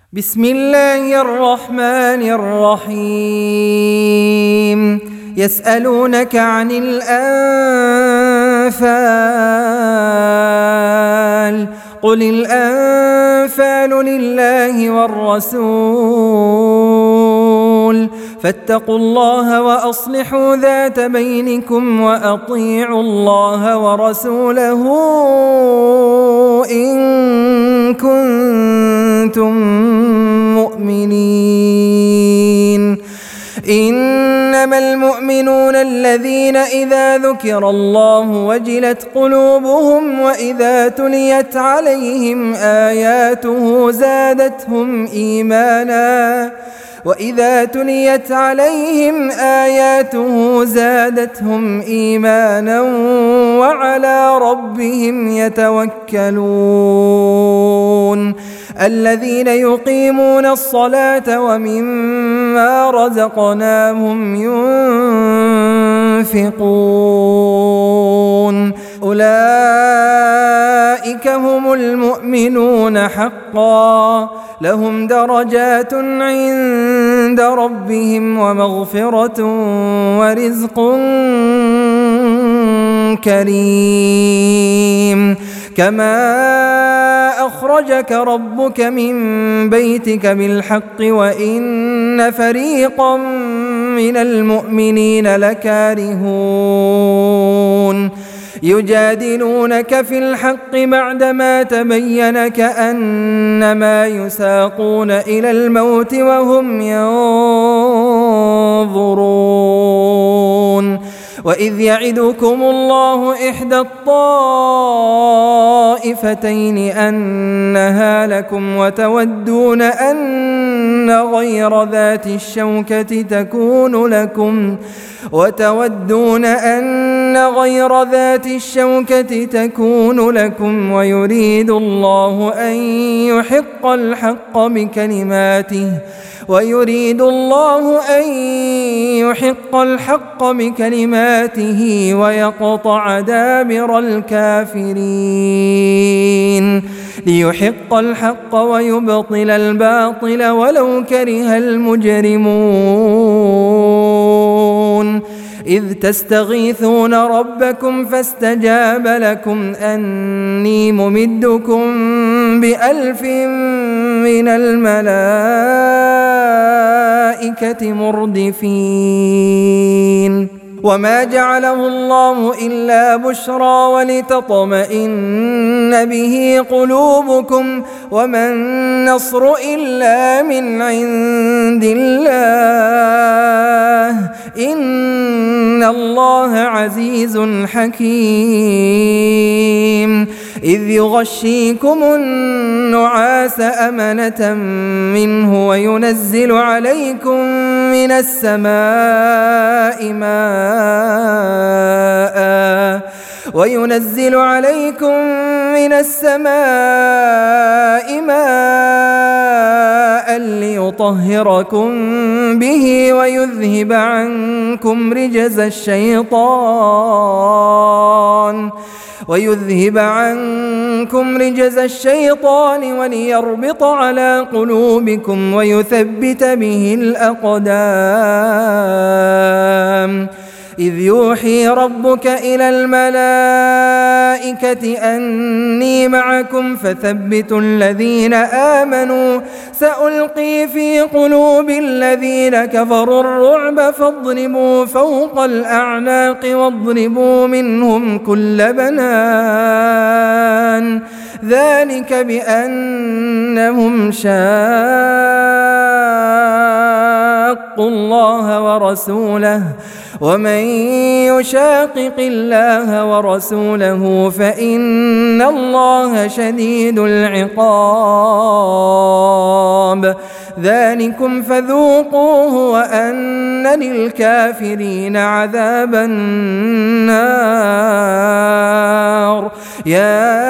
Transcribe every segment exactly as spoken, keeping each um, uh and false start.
بسم الله الرحمن الرحيم يسألونك عن الأنفال قل الأنفال لله والرسول فاتقوا الله وأصلحوا ذات بينكم وأطيعوا الله ورسوله إن كنتم مؤمنين إنما المؤمنون الذين إذا ذكر الله وجلت قلوبهم وإذا تليت عليهم آياته زادتهم إيمانا وإذا تليت عليهم آياته زادتهم إيمانا وعلى ربهم يتوكلون الذين يقيمون الصلاة ومما رزقناهم ينفقون أولئك هم المؤمنون حقا لهم درجات عند ربهم ومغفرة ورزق كريم كما أخرجك ربك من بيتك بالحق وإن فريقا من المؤمنين لكارهون يجادلونك في الحق بعدما تبين كأنما يساقون إلى الموت وهم ينظرون وإذ يعدكم الله إحدى الطائفتين أنها لكم وتودون أن غير ذات الشوكة تكون لكم وتودون أن غير ذات الشوكة تكون لكم ويريد الله أن يحق الحق بكلماته ويريد الله أن يحق الحق بكلماته ويقطع دابر الكافرين ليحق الحق ويبطل الباطل ولو كره المجرمون إذ تستغيثون ربكم فاستجاب لكم أني ممدكم بألف من الملائكة مردفين وما جعله الله إلا بشرى ولتطمئن به قلوبكم وما النصر إلا من عند الله إن الله عزيز حكيم إذ يغشيكم النعاس أمنة منه وينزل عليكم من السماء ماء وينزل عليكم من السماء ماء ليطهركم به ويذهب عنكم رجز الشيطان ويذهب عنكم رجز الشيطان وليربط على قلوبكم ويثبت به الأقدام إذ يوحي ربك إلى الملائكة أني معكم فثبتوا الذين آمنوا سألقي في قلوب الذين كفروا الرعب فاضربوا فوق الأعناق واضربوا منهم كل بنان ذلك بأنهم شاقوا الله ورسوله ومن يشاقق الله ورسوله فإن الله شديد العقاب ذلكم فذوقوه وأن للكافرين عذاب النار يا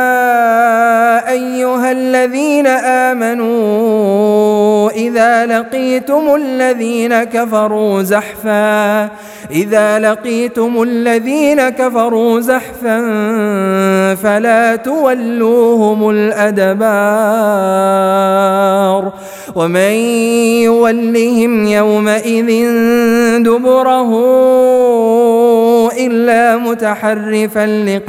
أيها الذين آمنوا إذا لقيتم الذين كفروا زحفا إذا لقيتم الذين كفروا زحفا فلا تولوهم الأدبار النار ومن يولهم يومئذ دبره إلا متحرفا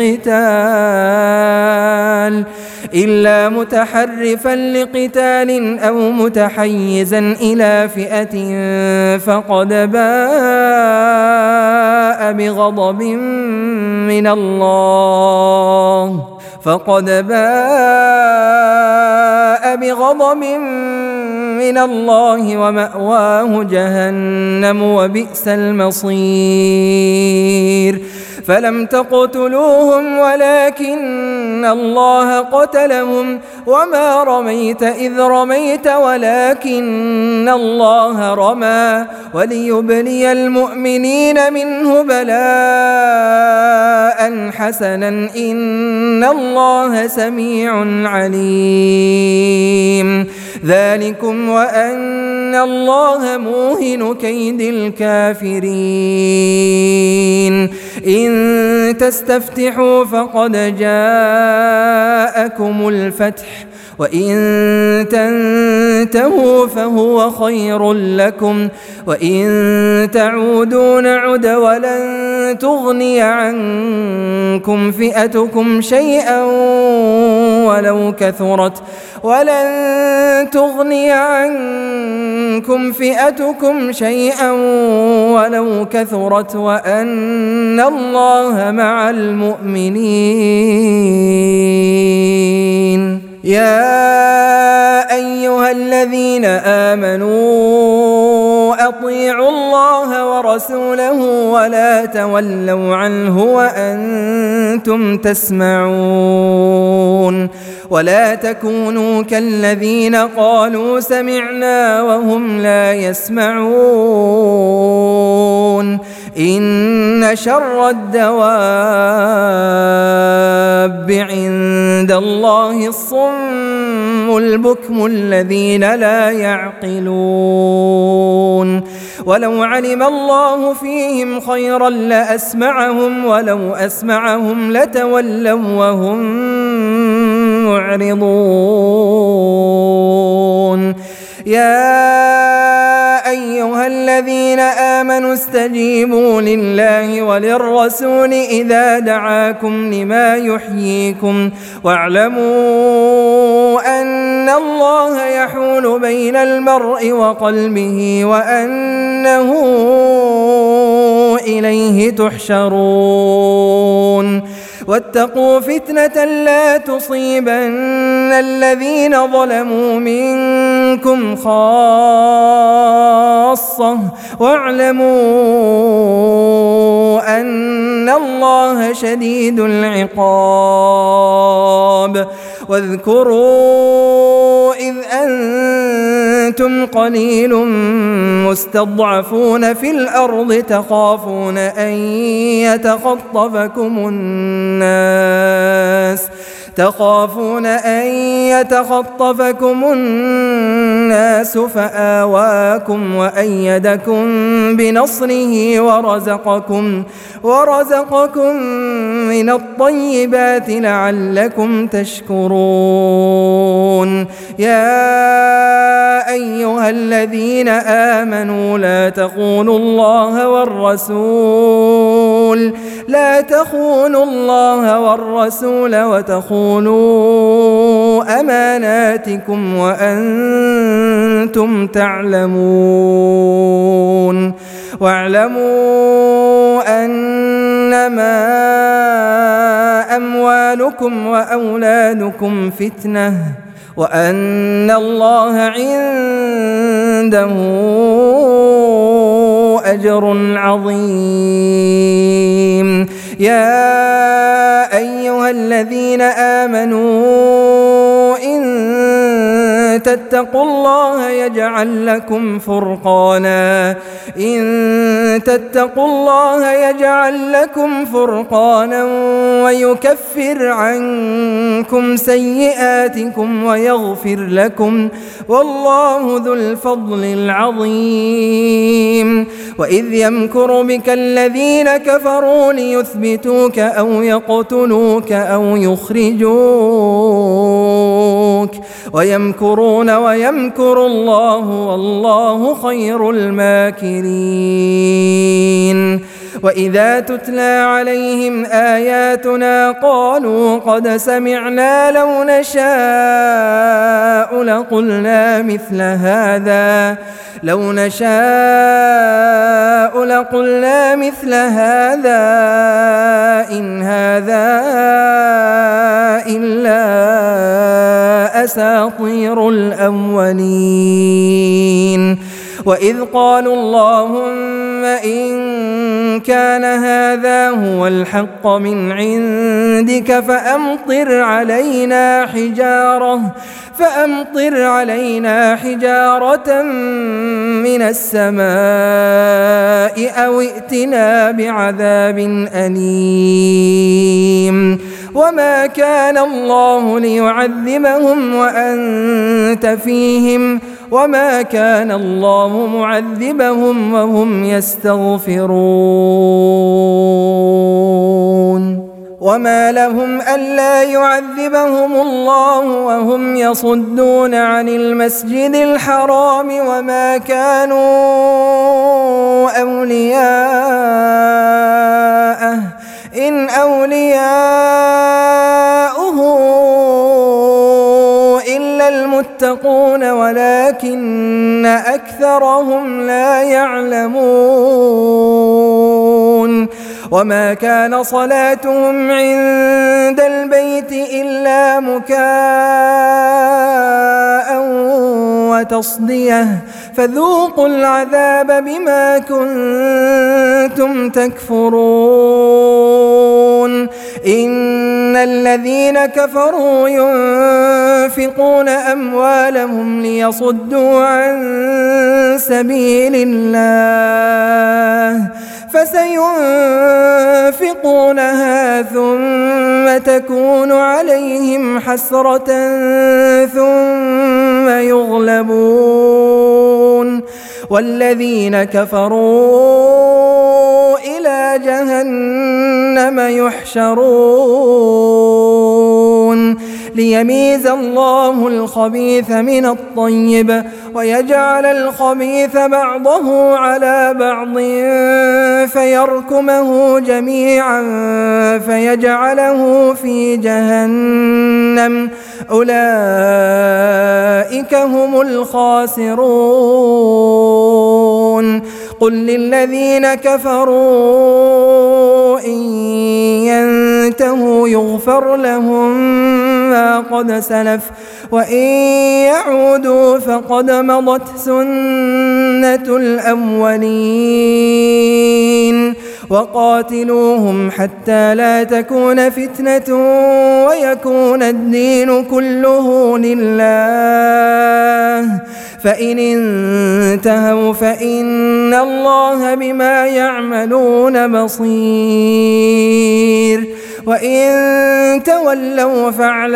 لقتال إلا متحرفا لقتال أو متحيزا إلى فئة فقد باء بغضب من الله فقد باء بغضب من الله ومأواه جهنم وبئس المصير فلم تقتلوهم ولكن الله قتلهم وما رميت إذ رميت ولكن الله رمى وليبلي المؤمنين منه بلاء حسنا إن الله سميع عليم ذلكم وأن الله موهن كيد الكافرين إن تستفتحوا فقد جاءكم الفتح وإن تنتهوا فهو خير لكم وإن تعودوا نعد ولن تغني عنكم فئتكم شيئا ولو كثرت ولن تغني عنكم فئتكم شيئا ولو كثرت وأن الله مع المؤمنين يا أيها الذين آمنوا أطيعوا الله ورسوله ولا تولوا عنه وأنتم تسمعون ولا تكونوا كالذين قالوا سمعنا وهم لا يسمعون إن شر الدواب عند الله الصم البكم الذين لا يعقلون ولو علم الله فيهم خيرا لأسمعهم ولو أسمعهم لتولوا وهم معرضون يا أيها الذين آمنوا استجيبوا لله وللرسول إذا دعاكم لما يحييكم واعلموا أن الله يحول بين المرء وقلبه وأنه إليه تحشرون واتقوا فتنة لا تصيبن الذين ظلموا منكم خاصة واعلموا أن الله شديد العقاب واذكروا إذ أنتم قليل مستضعفون في الأرض تخافون أن يتخطفكم الناس تخافون أن يتخطفكم الناس فآواكم وأيدكم بنصره ورزقكم ورزقكم من الطيبات لعلكم تشكرون يا أيها الذين آمنوا لا تخونوا الله والرسول لا تخونوا الله والرسول وتخونوا أماناتكم وأنتم تعلمون واعلموا أنما أموالكم وأولادكم فتنة وأن الله عنده أجر عظيم يا أيها الذين آمنوا إن تتقوا الله يجعل لكم فرقانا إن تتقوا الله يجعل لكم فرقانا ويكفر عنكم سيئاتكم ويغفر لكم والله ذو الفضل العظيم وإذ يمكر بك الذين كفروا ليثبتوك أو يقتلوك أو يخرجوك يكيدوك ويمكرون ويمكر الله والله خير الماكرين وإذا تتلى عليهم آياتنا قالوا قد سمعنا لو نشاء لقلنا مثل هذا لو نشاء لقلنا مثل هذا إن هذا إلا أساطير الأولين وإذ قالوا اللهم إن كان هذا هو الحق من عندك فأمطر علينا حجارة فأمطر علينا حجارة من السماء أو ائتنا بعذاب أليم وما كان الله ليعذبهم وأنت فيهم وما كان الله معذبهم وهم يستغفرون وما لهم ألا يعذبهم الله وهم يصدون عن المسجد الحرام وما كانوا أولياءه إن أولياؤه إلا المتقون ولكن أكثرهم لا يعلمون وما كان صلاتهم عند البيت إلا مكاء وتصدية فذوقوا العذاب بما كنتم تكفرون إن الذين كفروا ينفقون أموالهم ليصدوا عن سبيل الله فسينفقونها ثم تكون عليهم حسرة ثم يغلبون والذين كفروا إلى جهنم يحشرون ليميز الله الخبيث من الطيب ويجعل الخبيث بعضه على بعض فيركمه جميعا فيجعله في جهنم أولئك هم الخاسرون قل للذين كفروا إن ينتهوا يغفر لهم ما قد سلف وإن يعودوا فقد مضت سنة الأولين وقاتلوهم حتى لا تكون فتنة ويكون الدين كله لله فإن انتهوا فإن الله بما يعملون بصير وإن تولوا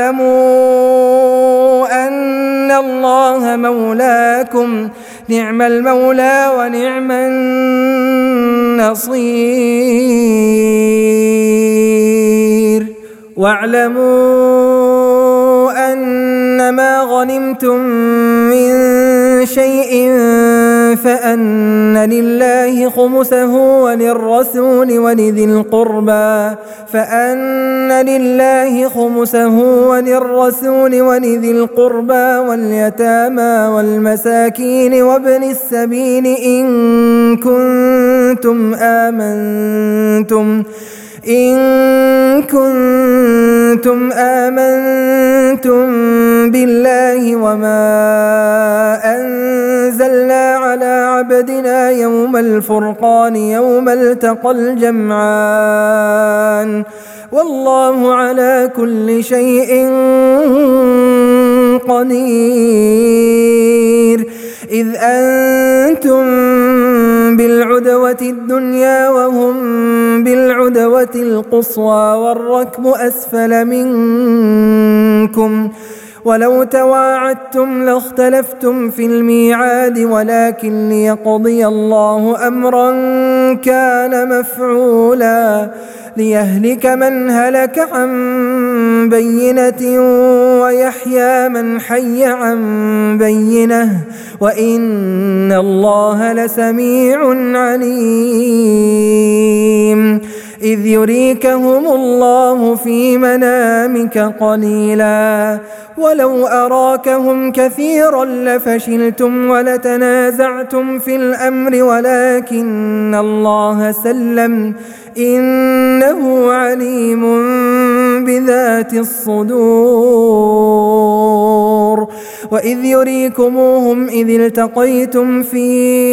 فاعلموا أن الله مولاكم نعم المولى ونعم النصير واعلموا أنما غنمتم من شيء فأن لله خمسه وللرسول ولذي القربى فأن لله خمسه وللرسول ولذي القربى واليتامى والمساكين وابن السبيل إن كنتم آمنتم إن كنتم آمنتم بالله وما أنزلنا على عبدنا يوم الفرقان يوم التقى الجمعان والله على كل شيء قدير إذ أنتم بالعدوة الدنيا وهم بالعدوة القصوى والركب أسفل منكم ولو تواعدتم لاختلفتم في الميعاد ولكن ليقضي الله أمرا كان مفعولا ليهلك من هلك عن بينة ويحيى من حي عن بينة وإن الله لسميع عليم إذ يريكهم الله في منامك قليلا ولو أراكهم كثيرا لفشلتم ولتنازعتم في الأمر ولكن الله سلم إنه عليم بذات الصدور وإذ يريكموهم إذ التقيتم في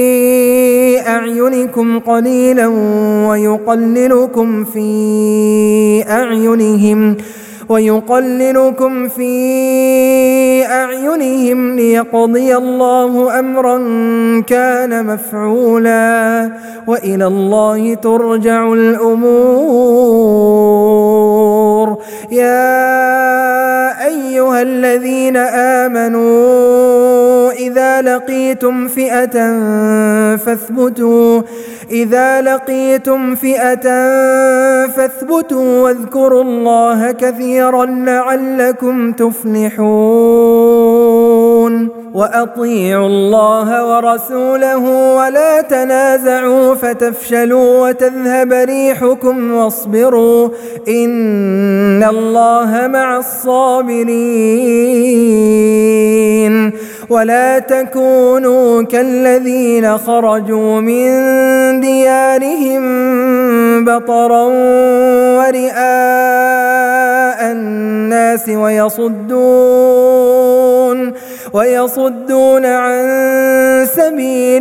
أعينكم قليلا ويقللكم في أعينهم ويقللكم في أعينهم ليقضي الله أمرا كان مفعولا وإلى الله ترجع الأمور يا أيها الذين آمنوا إذا لقيتم فئة فاثبتوا إذا لقيتم فئة فاثبتوا واذكروا الله كثيرا لعلكم تفلحون وأطيعوا الله ورسوله ولا تنازعوا فتفشلوا وتذهب ريحكم واصبروا إن الله مع الصابرين ولا تكونوا كالذين خرجوا من ديارهم بطرا ورئاء الناس ويصدون ويصدون عن سبيل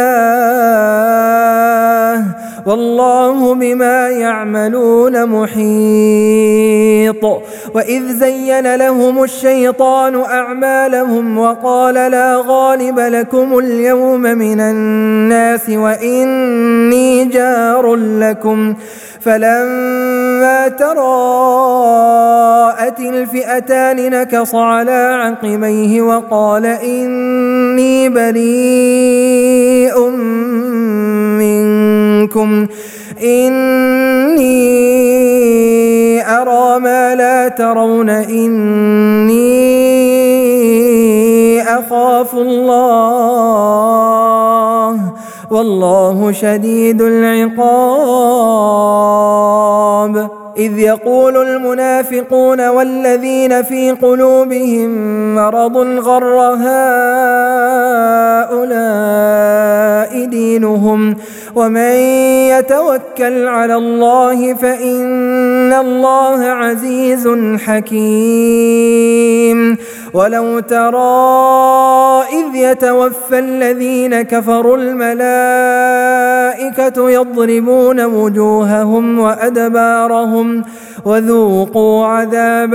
الله والله بما يعملون محيط وإذ زين لهم الشيطان أعمالهم وقال لا غالب لكم اليوم من الناس وإني جار لكم فلما تراءت الفئتان نكص على عقبيه وقال إني بريء منكم إني أرى ما لا ترون إني أخاف الله والله شديد العقاب إذ يقول المنافقون والذين في قلوبهم مرض غر هؤلاء دينهم ومن يتوكل على الله فإن الله عزيز حكيم ولو ترى إذ يتوفى الذين كفروا الملائكة يضربون وجوههم وأدبارهم وذوقوا عذاب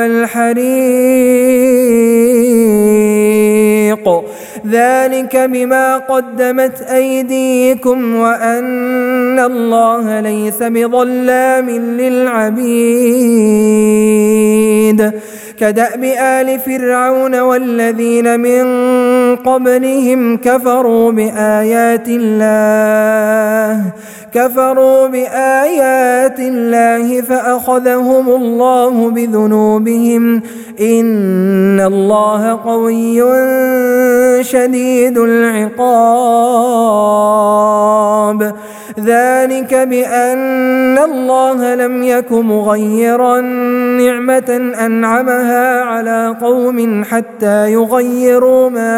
الحريق ذلك بما قدمت أيديكم وأن الله ليس بظلام للعبيد كدأب آل فرعون والذين من قبلهم كفروا بآيات الله كفروا بآيات الله فأخذهم الله بذنوبهم إن الله قوي شديد العقاب ذلك بأن الله لم يك مغيرا نعمة أنعمها على قوم حتى يغيروا ما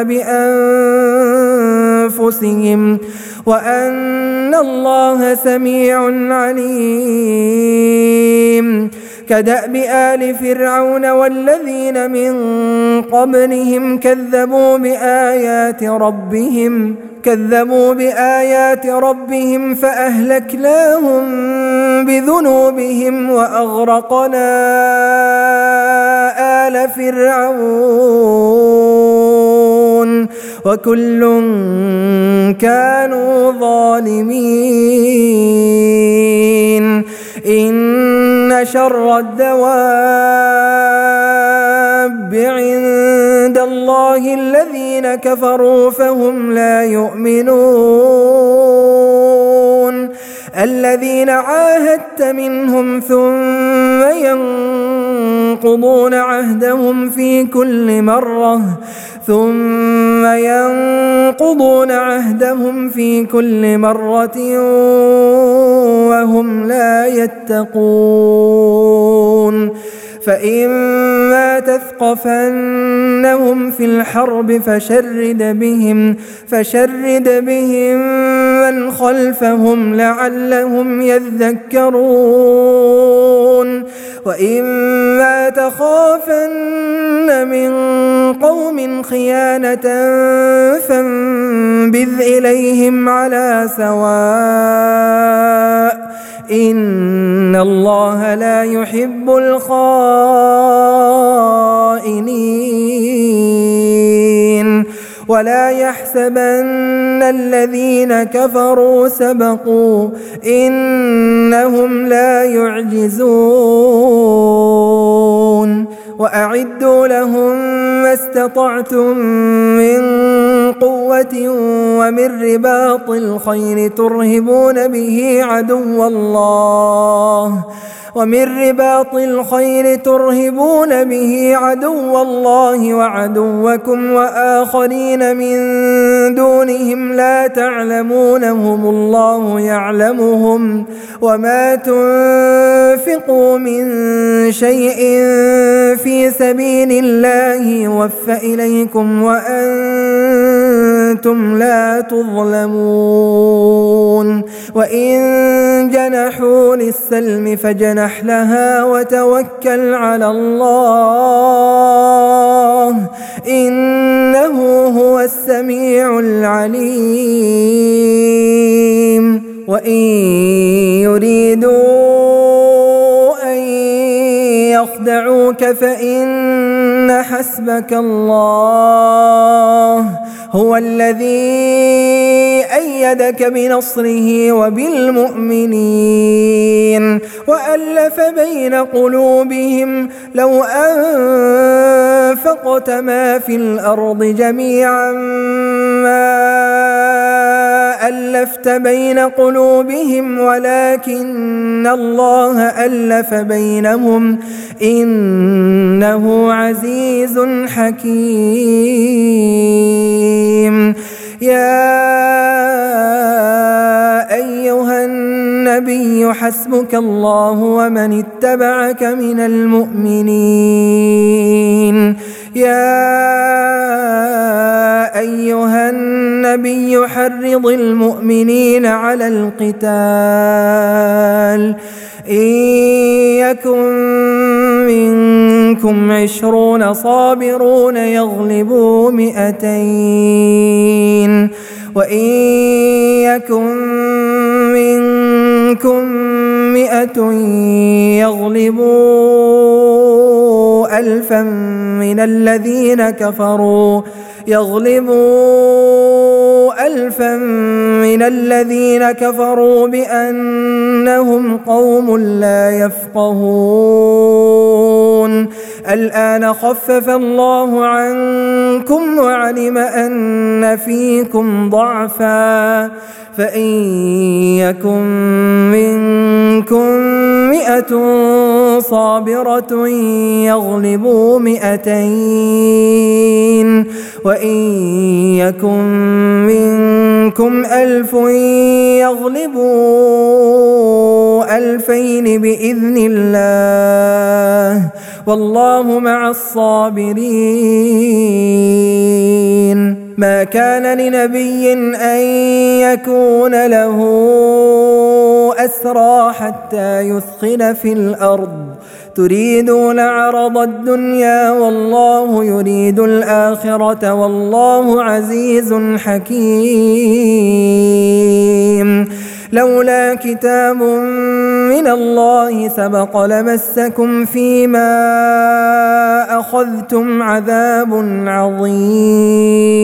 بأنفسهم وأن الله سميع عليم كدأب آل فرعون والذين من قبلهم كذبوا بآيات ربهم كذبوا بآيات ربهم فأهلكناهم بذنوبهم وأغرقنا آل فرعون وكل كانوا ظالمين إن شر الدواب عند الله الذين كفروا فهم لا يؤمنون الذين عاهدت منهم ثم ينقضون عهدهم في كل مرة ثم ينقضون عهدهم في كل مرة وهم لا يتقون فإما تثقفنهم في الحرب فشرد بهم فشرد بهم من خلفهم لعلهم يذكرون وإما تخافن من قوم خيانة فانبذ إليهم على سواء إن الله لا يحب الخائنين ولا يحسبن الذين كفروا سبقوا إنهم لا يعجزون وأعدوا لهم ما استطعتم من قوة ومن رباط الخيل ترهبون به عدو الله ومن رباط الخيل ترهبون به عدو الله وعدوكم وآخرين من دونهم لا تعلمونهم الله يعلمهم وما تنفقوا من شيء في سبيل الله يوفى إليكم وأنتم لا تظلمون وإن جنحوا للسلم فجنح لها وتوكل على الله إنه هو السميع العليم وإن يريدوا أن يخدعوك فإن حسبك الله هو الذي أيدك بنصره وبالمؤمنين وألف بين قلوبهم لو أنفقت ما في الأرض جميعا ما ألفت بين قلوبهم ولكن الله ألف بينهم إنه عزيز حكيم يا أيها النبي حسبك الله ومن اتبعك من المؤمنين يا أيها النبي حرض المؤمنين على القتال إن يكن منكم عشرون صابرون يغلبوا مئتين وإن يكن منكم مئة يغلبوا ألفا من الذين كفروا يغلبوا ألفا من الذين كفروا بأنهم قوم لا يفقهون الآن خفف الله عنكم وعلم أن فيكم ضعفا فإن يكن منكم مئة صابرة يغلبوا مئتين وإن يكن منكم ألف يغلبوا ألفين بإذن الله والله مع الصابرين ما كان لنبي أن يكون له أسرى حتى يثخن في الأرض تريدون عرض الدنيا والله يريد الآخرة والله عزيز حكيم لولا كتاب من الله سبق لمسكم فيما أخذتم عذاب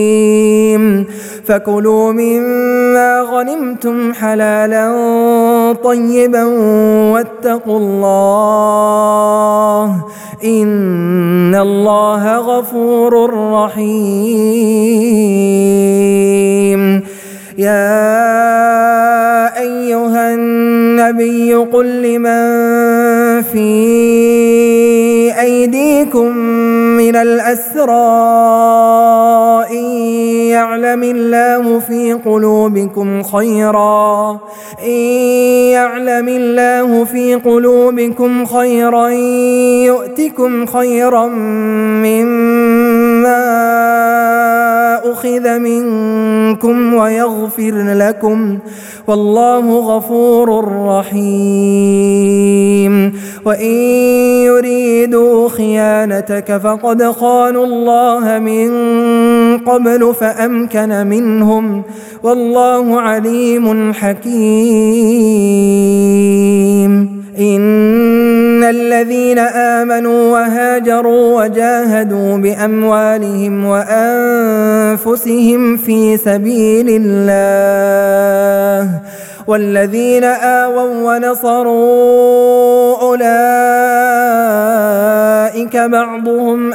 عظيم فكلوا مما غنمتم حلالا طيبا واتقوا الله إن الله غفور رحيم. يا أيها النبي قل لمن في أيديكم من الأسرى إن يعلم الله في قلوبكم خيرا إن يعلم الله في قلوبكم خيرا يؤتكم خيرا مما أخذ منكم ويغفر لكم والله غفور رحيم. وإن يريدوا خيانتك فقد خانوا الله من قبل فأمكن منهم والله عليم حكيم. إن الذين آمنوا وهاجروا وجاهدوا بأموالهم وأنفسهم في سبيل الله والذين آووا ونصروا أولئك بعضهم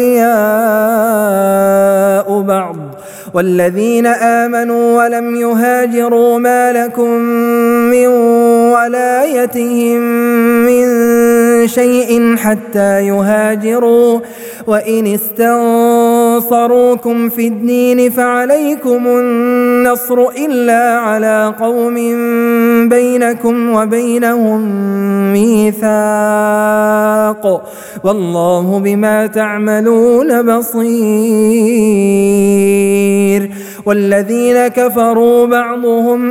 أولياء بعض والذين آمنوا ولم يهاجروا ما لكم من ولايتهم من شيء حتى يهاجروا وإن استنصروكم في الدين فعليكم النصر إلا على قوم بينكم وبينهم ميثاق والله بما تعملون بصير. والذين كفروا بعضهم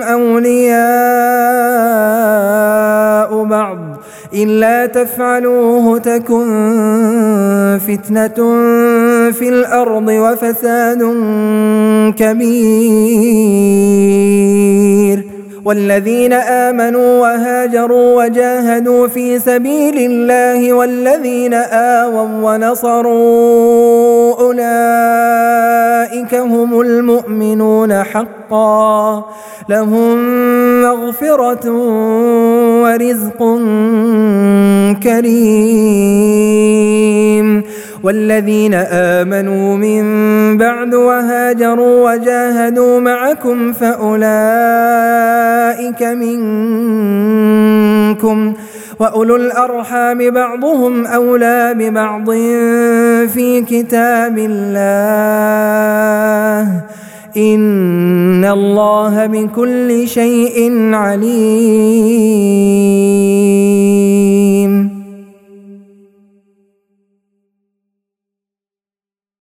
أولياء بعض إلا تفعلوه تكن فتنة في الأرض وفساد كبير. والذين آمنوا وهاجروا وجاهدوا في سبيل الله والذين آووا ونصروا أولئك هم المؤمنون حقا لهم مغفرة ورزق كريم. والذين آمنوا من بعد وهاجروا وجاهدوا معكم فأولئك منكم وأولو الأرحام بعضهم أولى ببعض في كتاب الله إن الله بكل شيء عليم.